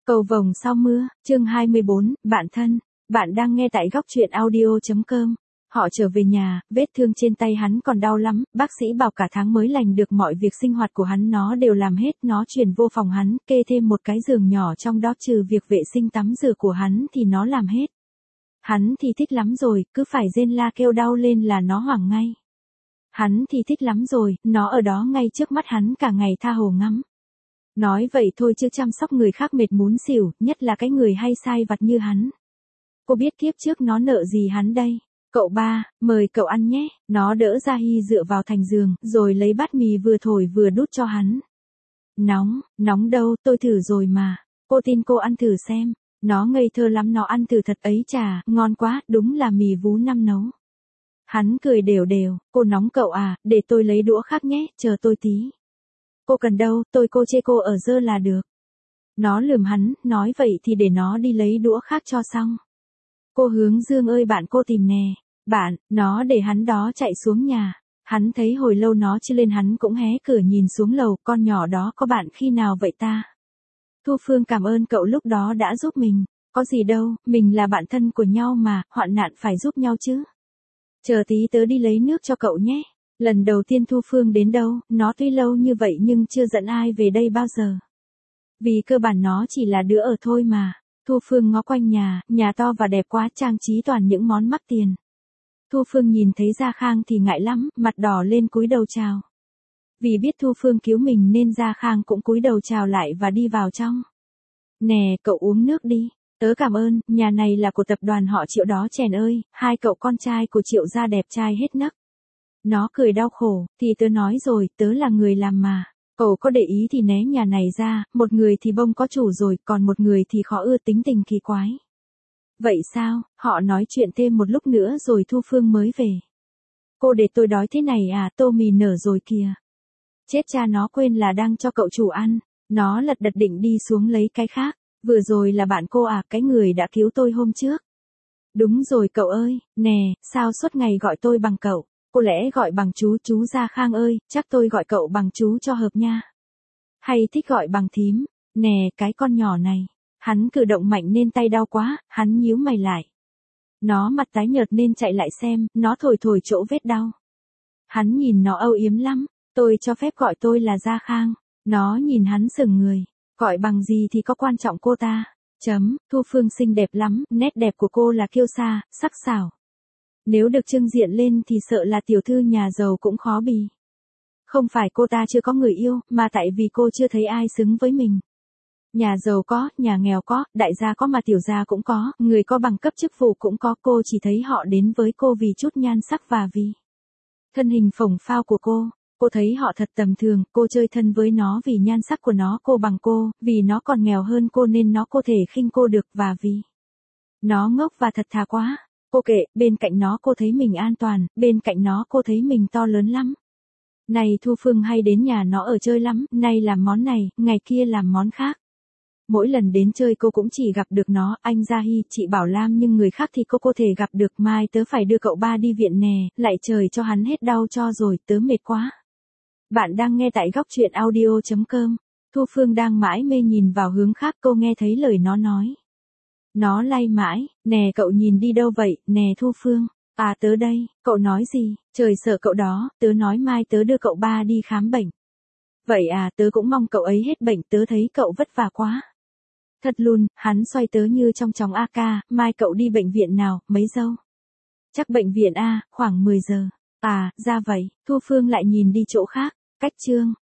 Cầu vồng sau mưa, chương 24, bạn thân. Bạn đang nghe tại góc truyện audio.com. Họ trở về nhà, vết thương trên tay hắn còn đau lắm, bác sĩ bảo cả tháng mới lành được, mọi việc sinh hoạt của hắn nó đều làm hết, nó chuyển vô phòng hắn, kê thêm một cái giường nhỏ trong đó, trừ việc vệ sinh tắm rửa của hắn thì nó làm hết. Hắn thì thích lắm rồi, cứ phải rên la kêu đau lên là nó hoảng ngay. Hắn thì thích lắm rồi, nó ở đó ngay trước mắt hắn cả ngày tha hồ ngắm. Nói vậy thôi chứ chăm sóc người khác mệt muốn xỉu, nhất là cái người hay sai vặt như hắn. Cô biết kiếp trước nó nợ gì hắn đây. Cậu ba, mời cậu ăn nhé. Nó đỡ Gia Hy dựa vào thành giường, rồi lấy bát mì vừa thổi vừa đút cho hắn. Nóng, nóng đâu, tôi thử rồi mà. Cô tin cô ăn thử xem. Nó ngây thơ lắm, nó ăn thử thật ấy chà, ngon quá, đúng là mì vú năm nấu. Hắn cười đều đều, cô nóng cậu à, để tôi lấy đũa khác nhé, chờ tôi tí. Cô cần đâu, cô chê cô ở dơ là được. Nó lườm hắn, nói vậy thì để nó đi lấy đũa khác cho xong. Cô Hướng Dương ơi, bạn cô tìm nè. Bạn, nó để hắn đó chạy xuống nhà. Hắn thấy hồi lâu nó chưa lên, hắn cũng hé cửa nhìn xuống lầu, con nhỏ đó có bạn khi nào vậy ta? Thu Phương cảm ơn cậu lúc đó đã giúp mình. Có gì đâu, mình là bạn thân của nhau mà, hoạn nạn phải giúp nhau chứ. Chờ tí tớ đi lấy nước cho cậu nhé. Lần đầu tiên Thu Phương đến đâu, nó tuy lâu như vậy nhưng chưa dẫn ai về đây bao giờ. Vì cơ bản nó chỉ là đứa ở thôi mà. Thu Phương ngó quanh nhà to và đẹp quá, trang trí toàn những món mắc tiền. Thu Phương nhìn thấy Gia Khang thì ngại lắm, mặt đỏ lên cúi đầu chào. Vì biết Thu Phương cứu mình nên Gia Khang cũng cúi đầu chào lại và đi vào trong. Nè, cậu uống nước đi. Tớ cảm ơn, nhà này là của tập đoàn họ Triệu đó Chèn ơi, hai cậu con trai của Triệu gia đẹp trai hết nấc. Nó cười đau khổ, thì tớ nói rồi, tớ là người làm mà. Cậu có để ý thì né nhà này ra, một người thì bông có chủ rồi, còn một người thì khó ưa, tính tình kỳ quái. Vậy sao, họ nói chuyện thêm một lúc nữa rồi Thu Phương mới về. Cô để tôi đói thế này à, tô mì nở rồi kìa. Chết cha, nó quên là đang cho cậu chủ ăn. Nó lật đật định đi xuống lấy cái khác. Vừa rồi là bạn cô à, cái người đã cứu tôi hôm trước. Đúng rồi cậu ơi, nè, sao suốt ngày gọi tôi bằng cậu. Cô lẽ gọi bằng chú Gia Khang ơi, chắc tôi gọi cậu bằng chú cho hợp nha. Hay thích gọi bằng thím, nè, cái con nhỏ này. Hắn cử động mạnh nên tay đau quá, hắn nhíu mày lại. Nó mặt tái nhợt nên chạy lại xem, nó thổi chỗ vết đau. Hắn nhìn nó âu yếm lắm, tôi cho phép gọi tôi là Gia Khang. Nó nhìn hắn sững người, gọi bằng gì thì có quan trọng cô ta. Thu Phương xinh đẹp lắm, nét đẹp của cô là kiêu sa, sắc sảo. Nếu được trưng diện lên thì sợ là tiểu thư nhà giàu cũng khó bì. Không phải cô ta chưa có người yêu, mà tại vì cô chưa thấy ai xứng với mình. Nhà giàu có, nhà nghèo có, đại gia có mà tiểu gia cũng có, người có bằng cấp chức vụ cũng có, cô chỉ thấy họ đến với cô vì chút nhan sắc và vì thân hình phồng phao của cô. Cô thấy họ thật tầm thường, cô chơi thân với nó vì nhan sắc của nó, cô bằng cô, vì nó còn nghèo hơn cô nên nó có thể khinh cô được, và vì nó ngốc và thật thà quá. Cô kệ, bên cạnh nó cô thấy mình an toàn, bên cạnh nó cô thấy mình to lớn lắm. Này Thu Phương hay đến nhà nó ở chơi lắm, nay làm món này, ngày kia làm món khác. Mỗi lần đến chơi cô cũng chỉ gặp được nó, anh Gia Hy, chị Bảo Lam, nhưng người khác thì cô có thể gặp được. Mai tớ phải đưa cậu ba đi viện nè, lại trời cho hắn hết đau cho rồi, tớ mệt quá. Bạn đang nghe tại góc truyện audio.com. Thu Phương đang mãi mê nhìn vào hướng khác, cô nghe thấy lời nó nói. Nó lay mãi, nè cậu nhìn đi đâu vậy, nè Thu Phương. À tớ đây, cậu nói gì, trời sợ cậu đó, tớ nói mai tớ đưa cậu ba đi khám bệnh. Vậy à, tớ cũng mong cậu ấy hết bệnh, tớ thấy cậu vất vả quá. Thật luôn, hắn xoay tớ như trong chóng AK, mai cậu đi bệnh viện nào, mấy dâu? Chắc bệnh viện A, khoảng 10 giờ. À, ra vậy, Thu Phương lại nhìn đi chỗ khác, cách chương.